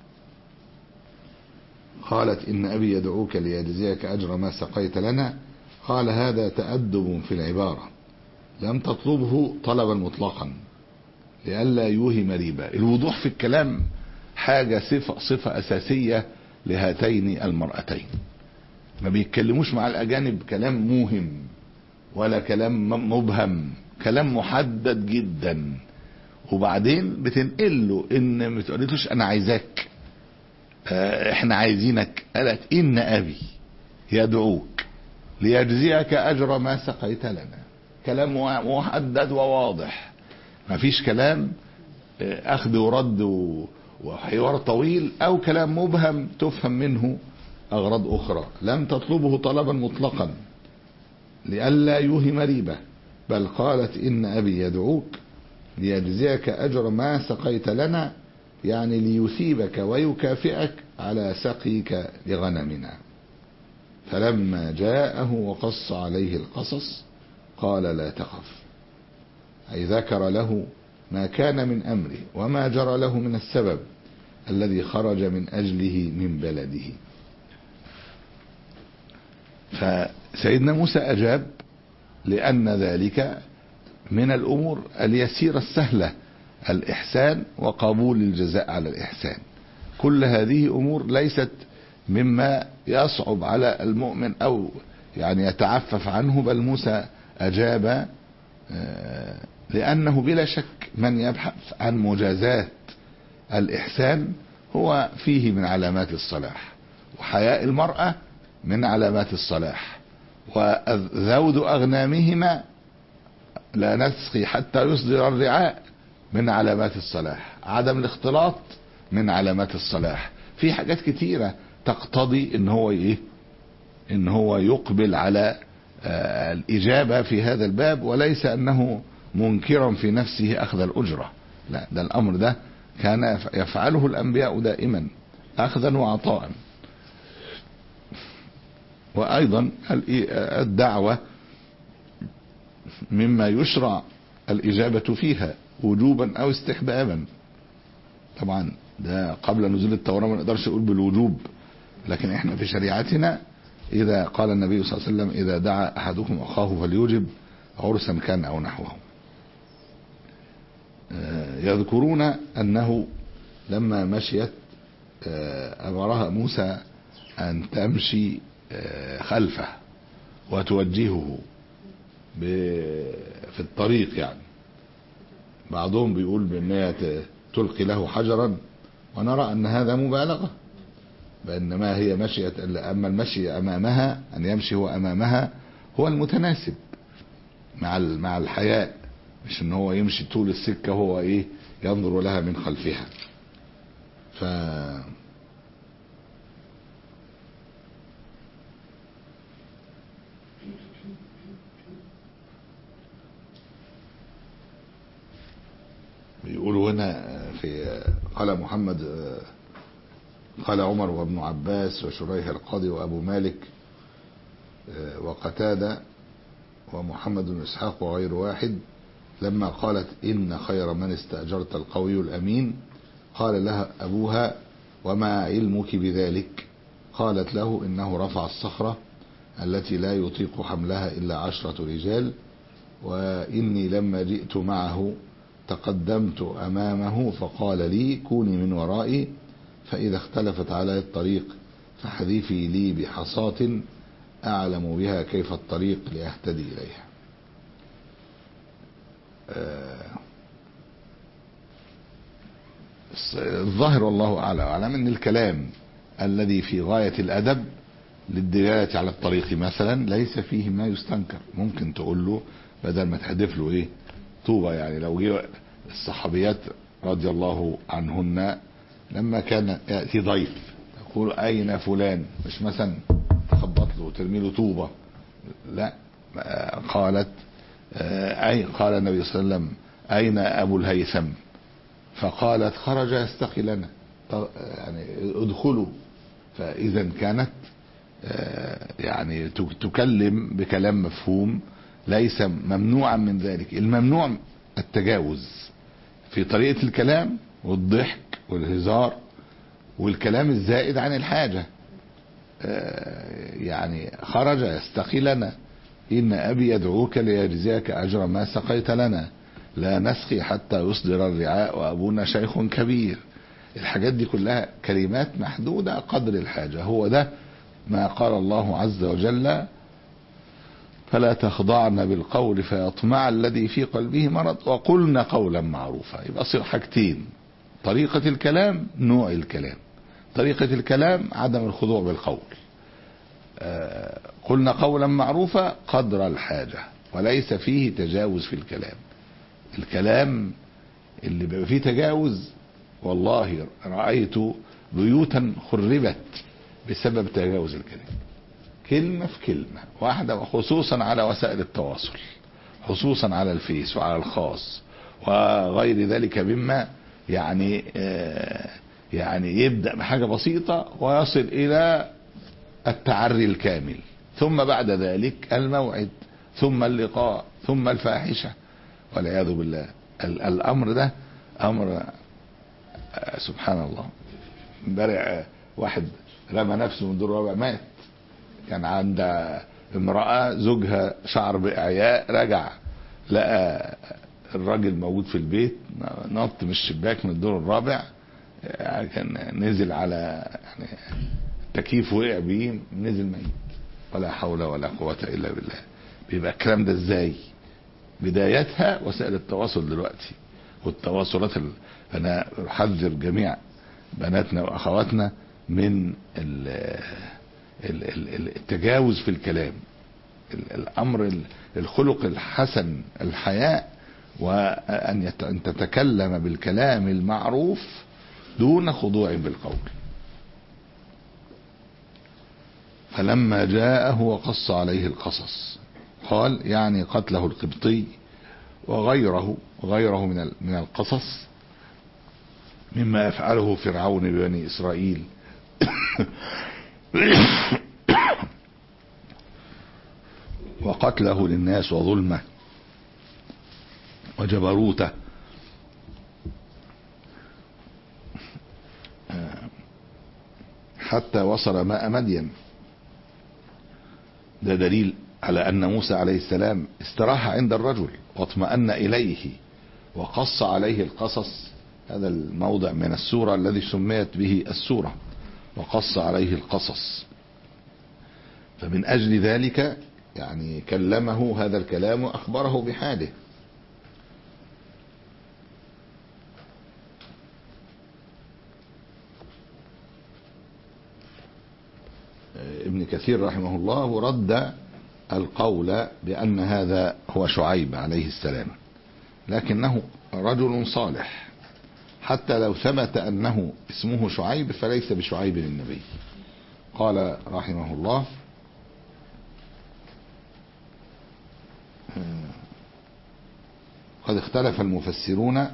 قالت إن أبي يدعوك ليجزيك أجر ما سقيت لنا. قال هذا تأدب في العبارة، لم تطلبه طلبا مطلقا لئلا يوهم ريبا. الوضوح في الكلام حاجة صفة, صفة أساسية لهاتين المرأتين. ما بيتكلموش مع الأجانب كلام موهم ولا كلام مبهم، كلام محدد جدا. وبعدين بتنقله ان ما تقوليتوش انا عايزاك، اه احنا عايزينك. قالت ان ابي يدعوك ليجزيك اجر ما سقيت لنا. كلام محدد وواضح، ما فيش كلام اخذ ورد وحوار طويل او كلام مبهم تفهم منه اغراض اخرى. لم تطلبه طلبا مطلقا لئلا يوهم ريبه، بل قالت ان ابي يدعوك ليجزيك اجر ما سقيت لنا. يعني ليثيبك ويكافئك على سقيك لغنمنا. فلما جاءه وقص عليه القصص قال لا تخف، أي ذكر له ما كان من أمره وما جرى له من السبب الذي خرج من أجله من بلده. فسيدنا موسى أجاب لأن ذلك من الأمور اليسيرة السهلة، الإحسان وقبول الجزاء على الإحسان. كل هذه أمور ليست مما يصعب على المؤمن أو يعني يتعفف عنه، بل موسى أجاب لأنه بلا شك من يبحث عن مجازات الإحسان هو فيه من علامات الصلاح، وحياء المرأة من علامات الصلاح، وذود أغنامهما لا نسقي حتى يصدر الرعاء من علامات الصلاح، عدم الاختلاط من علامات الصلاح. في حاجات كتيرة تقتضي ان هو ايه ان هو يقبل على آه الإجابة في هذا الباب، وليس أنه منكرا في نفسه أخذ الأجرة، لا، ده الأمر ده كان يفعله الأنبياء دائما أخذا وعطاء. وأيضا الدعوة مما يشرع الإجابة فيها وجوبا أو استحبابا. طبعا ده قبل نزول التوراة ما نقدرش نقول بالوجوب، لكن احنا في شريعتنا إذا قال النبي صلى الله عليه وسلم إذا دعا أحدكم أخاه فليجب عرسا كان أو نحوه. يذكرون أنه لما مشيت أمرها موسى أن تمشي خلفه وتوجهه في الطريق، يعني بعضهم بيقول بأنها تلقي له حجرا، ونرى أن هذا مبالغة، بأنما هي مشيت، أما المشي أمامها أن يمشي هو أمامها هو المتناسب مع مع الحياء، مش ان هو يمشي طول السكة هو ايه ينظر لها من خلفها. ف بيقولوا هنا في قال محمد قال عمر وابن عباس وشريح القاضي وابو مالك وقتادة ومحمد بن اسحاق وغير واحد لما قالت إن خير من استأجرت القوي الأمين، قال لها أبوها وما علمك بذلك؟ قالت له إنه رفع الصخرة التي لا يطيق حملها إلا عشرة رجال، وإني لما جئت معه تقدمت أمامه فقال لي كوني من ورائي، فإذا اختلفت علي الطريق فحذفي لي بحصاة أعلم بها كيف الطريق لأهتدي إليها. الظاهر والله أعلى أعلم أن الكلام الذي في غاية الأدب للدلالة على الطريق مثلا ليس فيه ما يستنكر. ممكن تقول له بدل ما تحدف له إيه طوبة، يعني لو جه الصحابيات رضي الله عنهن لما كان يأتي ضيف تقول أين فلان، مش مثلا تخبط له وترمي له طوبة، لا، قالت أي قال النبي صلى الله عليه وسلم أين أبو الهيثم؟ فقالت خرج يستقي لنا، يعني ادخلوا. فإذا كانت يعني تكلم بكلام مفهوم ليس ممنوعا من ذلك. الممنوع التجاوز في طريقة الكلام والضحك والهزار والكلام الزائد عن الحاجة. يعني خرج يستقي لنا، إن أبي يدعوك ليجزيك أجر ما سقيت لنا، لا نسقي حتى يصدر الرعاء وأبونا شيخ كبير. الحاجات دي كلها كلمات محدودة قدر الحاجة. هو ده ما قال الله عز وجل فلا تخضعن بالقول فيطمع الذي في قلبه مرض وقلن قولا معروفا. يبقى صير حاجتين: طريقة الكلام، نوع الكلام. طريقة الكلام عدم الخضوع بالقول، آه قلنا قولا معروفا قدر الحاجة، وليس فيه تجاوز في الكلام. الكلام اللي بيبقى فيه تجاوز والله رأيت بيوتا خربت بسبب تجاوز الكلام، كلمة في كلمة واحدة، وخصوصا على وسائل التواصل، خصوصا على الفيس وعلى الخاص وغير ذلك مما يعني يعني يبدأ بحاجة بسيطة ويصل إلى التعري الكامل، ثم بعد ذلك الموعد، ثم اللقاء، ثم الفاحشة والعياذ بالله. الأمر ده أمر سبحان الله. امبارح واحد رمى نفسه من دور رابع مات، كان عند امرأة زوجها شعر بإعياء، رجع لقى الراجل موجود في البيت، نط من الشباك من الدور الرابع، كان نزل على يعني التكييف وقع بيه، نزل ميت. ولا حول ولا قوة إلا بالله. بيبقى الكلام ده ازاي؟ بدايتها وسائل التواصل دلوقتي والتواصلات ال... انا احذر جميع بناتنا واخواتنا من التجاوز في الكلام. الامر الخلق الحسن الحياء، وان تتكلم بالكلام المعروف دون خضوع بالقول. فلما جاءه وقص عليه القصص قال يعني قتله القبطي وغيره غيره من من القصص مما يفعله فرعون ببني إسرائيل وقتله للناس وظلمه وجبروته حتى وصل ماء مدين. ده دليل على أن موسى عليه السلام استراح عند الرجل واطمأن إليه وقص عليه القصص. هذا الموضع من السورة الذي سميت به السورة، وقص عليه القصص. فمن أجل ذلك يعني كلمه هذا الكلام وأخبره بحاله. ابن كثير رحمه الله رد القول بأن هذا هو شعيب عليه السلام، لكنه رجل صالح، حتى لو ثبت أنه اسمه شعيب فليس بشعيب النبي. قال رحمه الله قد اختلف المفسرون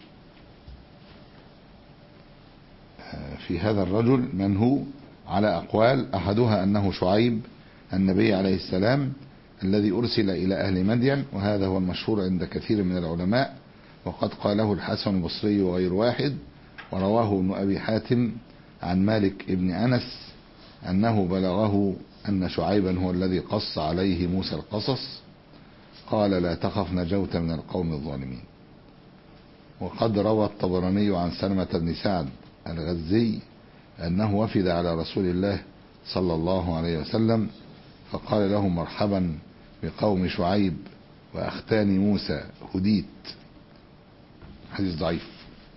في هذا الرجل من هو على أقوال، أحدها أنه شعيب النبي عليه السلام الذي أرسل إلى أهل مدين، وهذا هو المشهور عند كثير من العلماء، وقد قاله الحسن البصري وغير واحد. ورواه ابن أبي حاتم عن مالك ابن أنس أنه بلغه أن شعيبا هو الذي قص عليه موسى القصص، قال لا تخف نجوت من القوم الظالمين. وقد روى الطبراني عن سلمة بن سعد الغزي أنه وفد على رسول الله صلى الله عليه وسلم فقال لهم مرحبا بقوم شعيب وأختان موسى هديت. حديث ضعيف.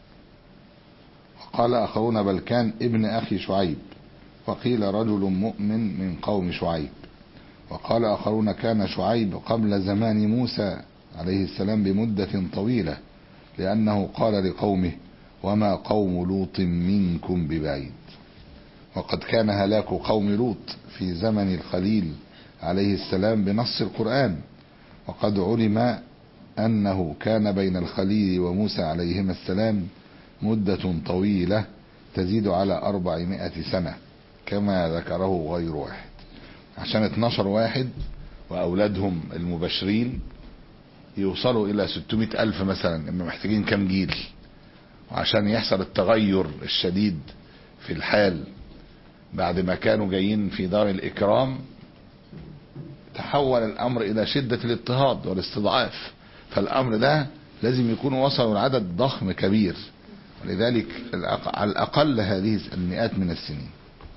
وقال آخرون بل كان ابن أخي شعيب، وقيل رجل مؤمن من قوم شعيب. وقال آخرون كان شعيب قبل زمان موسى عليه السلام بمدة طويلة، لأنه قال لقومه وما قوم لوط منكم ببعيد. وقد كان هلاك قوم لوط في زمن الخليل عليه السلام بنص القرآن، وقد علم أنه كان بين الخليل وموسى عليهما السلام مدة طويلة تزيد على أربعمائة سنة كما ذكره غير واحد، عشان اتناشر واحد وأولادهم المبشرين يوصلوا إلى ستمائة ألف مثلا، إما محتاجين كم جيل، وعشان يحصل التغير الشديد في الحال بعد ما كانوا جايين في دار الإكرام تحول الأمر إلى شدة الاضطهاد والاستضعاف. فالأمر ده لازم يكون وصلوا العدد ضخم كبير، ولذلك على الأقل هذه المئات من السنين.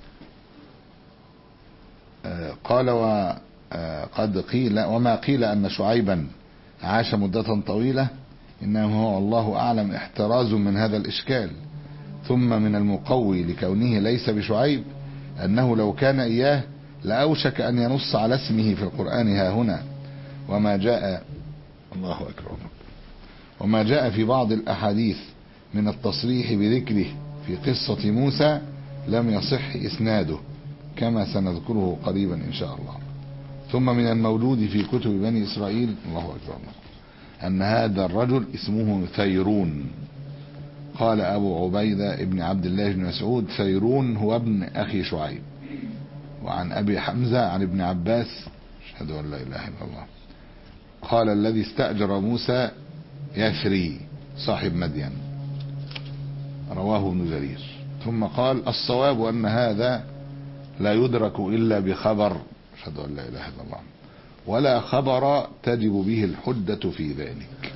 قال وقد قيل وما قيل أن شعيبا عاش مدة طويلة إنه هو الله أعلم احتراز من هذا الإشكال. ثم من المقوي لكونه ليس بشعيب أنه لو كان إياه لأوشك أن ينص على اسمه في القرآن ها هنا، وما جاء الله أكبر وما جاء في بعض الأحاديث من التصريح بذكره في قصة موسى لم يصح إسناده كما سنذكره قريبا إن شاء الله. ثم من المولود في كتب بني إسرائيل الله أكبر أن هذا الرجل اسمه ثيرون، قال أبو عبيدة ابن عبد الله بن مسعود فيرون هو ابن أخي شعيب. وعن أبي حمزة عن ابن عباس أشهد أن لا إله إلا الله قال الذي استأجر موسى يثري صاحب مدين، رواه ابن جرير. ثم قال الصواب أن هذا لا يدرك إلا بخبر أشهد أن لا إله إلا الله، ولا خبر تجب به الحجة في ذلك.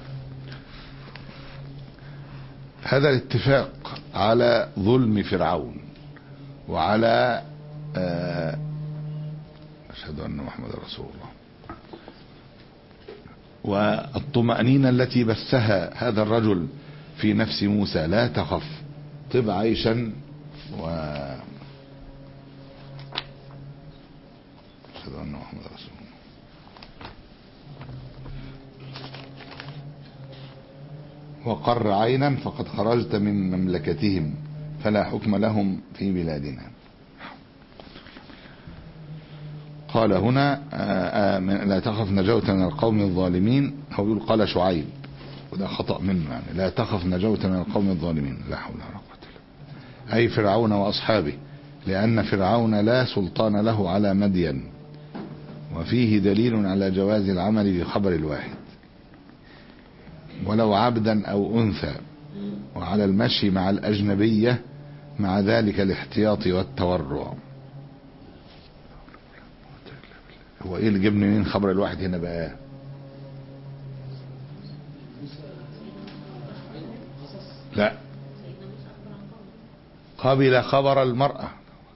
هذا الاتفاق على ظلم فرعون وعلى أشهد أن محمد رسول الله والطمأنينة التي بثها هذا الرجل في نفس موسى، لا تخف طب عيشا و أشهد أن محمد رسول الله. وقر عينا فقد خرجت من مملكتهم فلا حكم لهم في بلادنا. قال هنا لا تخف نجوت من القوم الظالمين، هو يقول قال شعيب وده خطأ منه، يعني لا تخف نجوت من القوم الظالمين، لا حول ولا قوة الا بالله، أي فرعون وأصحابه، لأن فرعون لا سلطان له على مدين، وفيه دليل على جواز العمل بخبر الواحد ولو عبدا أو أنثى، وعلى المشي مع الأجنبية مع ذلك الاحتياط والتورع. هو ايه اللي جبني من خبر الواحد هنا بقى؟ لا، قبل خبر المرأة.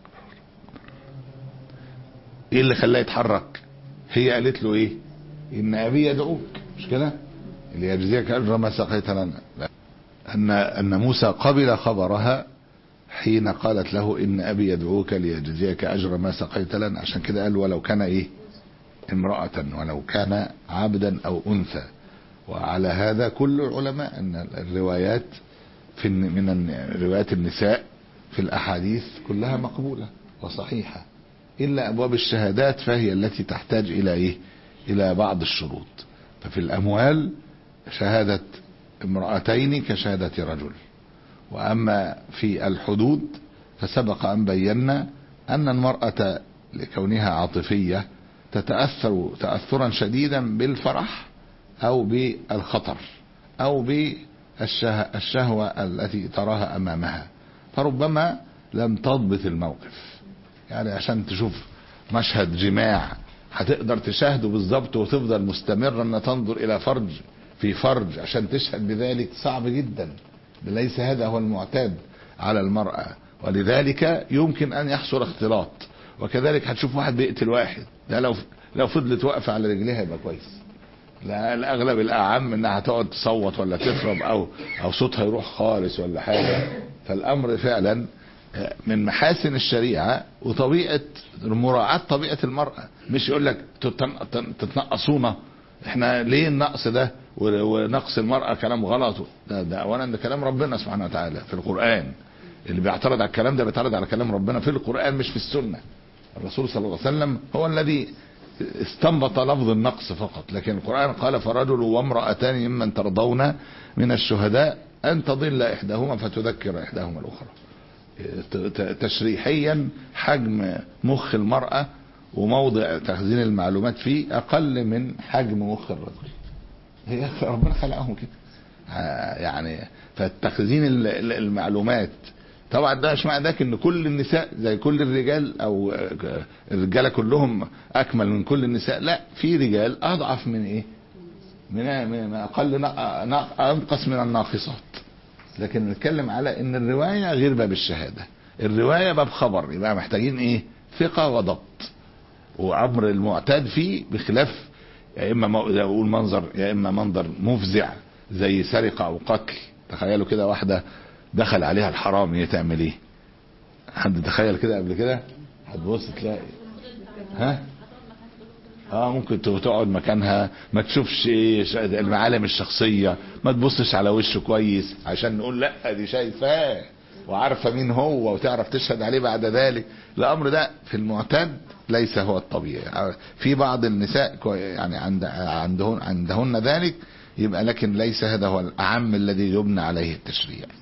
ايه اللي خلاه يتحرك؟ هي قالت له ايه؟ ان ابي يدعوك، مش كده؟ اللي يجزيك اجر ما سقيت لنا. لا. ان ان موسى قبل خبرها حين قالت له ان ابي يدعوك ليجزيك اجر ما سقيت لنا، عشان كده قال ولو كان ايه؟ امرأة، ولو كان عبدا او انثى. وعلى هذا كل العلماء ان الروايات في من روايات النساء في الاحاديث كلها مقبولة وصحيحة، الا ابواب الشهادات فهي التي تحتاج الى ايه؟ الى بعض الشروط. ففي الاموال شهادة امرأتين كشهادة رجل. واما في الحدود فسبق ان بينا ان المرأة لكونها عاطفية تتأثر تأثرا شديدا بالفرح او بالخطر او بالشهوة التي تراها امامها، فربما لم تضبط الموقف. يعني عشان تشوف مشهد جماع هتقدر تشاهده بالضبط وتفضل مستمرة ان تنظر الى فرج في فرج عشان تشهد بذلك؟ صعب جدا، ليس هذا هو المعتاد على المرأة، ولذلك يمكن ان يحصل اختلاط. وكذلك هتشوف واحد بيقتل واحد، ده لو لو فضلت واقفة على رجليها يبقى كويس. لا، الاغلب الاعم انها تقعد تصوت ولا تضرب او او صوتها يروح خالص ولا حاجة. فالامر فعلا من محاسن الشريعة وطبيعة مراعاة طبيعة المرأة. مش يقول لك تتنقصونا، احنا ليه النقص ده ونقص المرأة كلام غلط؟ ده, ده اولا ده كلام ربنا سبحانه وتعالى في القرآن. اللي بيعترض على الكلام ده بيعترض على كلام ربنا في القرآن مش في السنة. الرسول صلى الله عليه وسلم هو الذي استنبط لفظ النقص فقط، لكن القرآن قال فرجل وامرأتان ممن ترضون من الشهداء أن تضل إحداهما فتذكر إحداهما الأخرى. تشريحيا حجم مخ المرأة وموضع تخزين المعلومات فيه أقل من حجم مخ الرجل. هي ربنا خلقهم كده يعني. فالتخزين المعلومات طبعا ده مش معنى ذلك ان كل النساء زي كل الرجال او الرجاله كلهم اكمل من كل النساء، لا، في رجال اضعف من ايه؟ من اقل انقص من الناقصات. لكن نتكلم على ان الروايه غير باب الشهاده، الروايه باب خبر، يبقى محتاجين ايه؟ ثقه وضبط وامر المعتاد فيه، بخلاف يا اما زي ما بقول منظر يا اما منظر مفزع زي سرقه او قتل. تخيلوا كده واحده دخل عليها الحرامي تعمل ايه؟ حد تخيل كده قبل كده؟ هتبص تلاقي ها اه ممكن تقعد مكانها، ما تشوفش ايه المعالم الشخصيه، ما تبصش على وشه كويس عشان نقول لا دي شايفاه وعارفه مين هو وتعرف تشهد عليه بعد ذلك. الامر ده في المعتاد ليس هو الطبيعي. في بعض النساء يعني عند عندهن عندهن ذلك، يبقى لكن ليس هذا هو الاعم الذي يبنى عليه التشريع.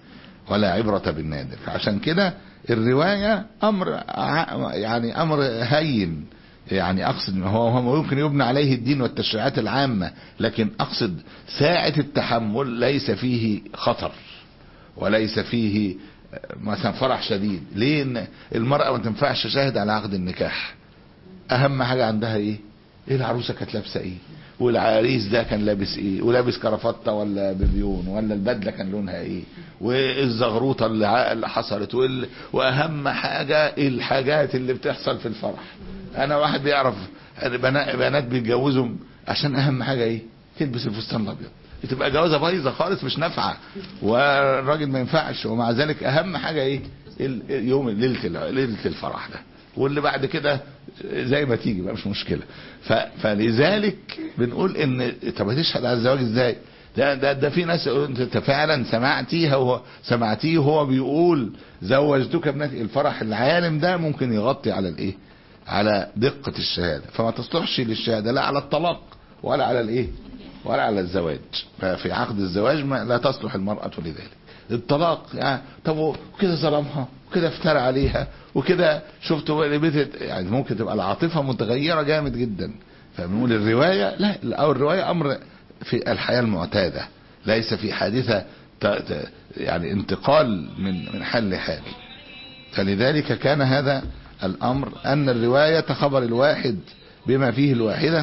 ولا عبرة بالنادر. عشان كده الرواية أمر يعني أمر هين، يعني أقصد هو هو ممكن يبنى عليه الدين والتشريعات العامة، لكن أقصد ساعة التحمل ليس فيه خطر وليس فيه مثلا فرح شديد. ليه؟ إن المرأة ما تنفعش شاهد على عقد النكاح. أهم حاجة عندها إيه؟ إيه العروسة كانت لابسة إيه، والعريس ده كان لابس ايه، ولابس كرافتة ولا ببيون، ولا البدلة كان لونها ايه، والزغروطة اللي اللي حصلت، وال... واهم حاجة الحاجات اللي بتحصل في الفرح. انا واحد بيعرف بنات, بنات بيتجوزوا عشان اهم حاجة ايه؟ تلبس الفستان الابيض. تبقى جوازة بايظة خالص مش نافعة، والراجل ما ينفعش، ومع ذلك اهم حاجة ايه؟ يوم ليلة ليلة الفرح ده، واللي بعد كده زي ما تيجي بقى مش مشكلة. فلذلك بنقول ان طب هتشهد على الزواج ازاي؟ ده ده ده في ناس انت فعلا سمعتيه هو سمعتيه هو بيقول زوجتك ابنتي. الفرح العالم ده ممكن يغطي على الايه؟ على دقة الشهادة، فما تصلحش للشهادة لا على الطلاق ولا على الايه؟ ولا على الزواج. ففي عقد الزواج ما لا تصلح المرأة لذلك. الطلاق يعني طب وكده ظلمها وكده افترى عليها وكده شفتوا يعني ممكن تبقى العاطفة متغيرة جامد جدا. فبنقول الرواية لا، او الرواية امر في الحياة المعتادة، ليس في حادثة يعني انتقال من من حال لحال. فلذلك كان هذا الامر ان الرواية خبر الواحد بما فيه الواحدة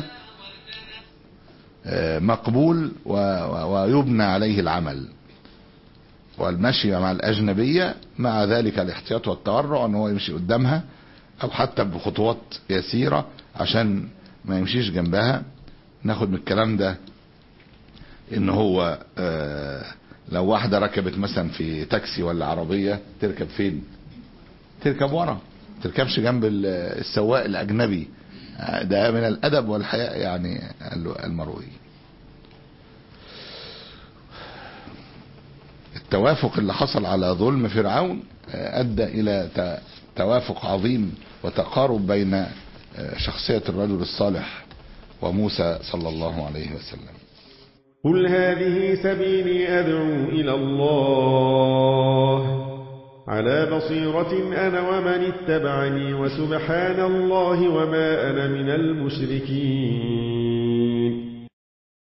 مقبول ويبنى عليه العمل، والمشي مع الأجنبية مع ذلك الاحتياط والتورع ان هو يمشي قدامها او حتى بخطوات يسيرة عشان ما يمشيش جنبها. ناخد من الكلام ده ان هو آه لو واحدة ركبت مثلا في تاكسي ولا عربية تركب فين؟ تركب ورا، تركبش جنب السواق الأجنبي. ده من الأدب والحياء يعني المروي. التوافق اللي حصل على ظلم فرعون أدى إلى توافق عظيم وتقارب بين شخصية الرجل الصالح وموسى صلى الله عليه وسلم. قل هذه سبيلي أدعو إلى الله على بصيرة أنا ومن اتبعني وسبحان الله وما أنا من المشركين.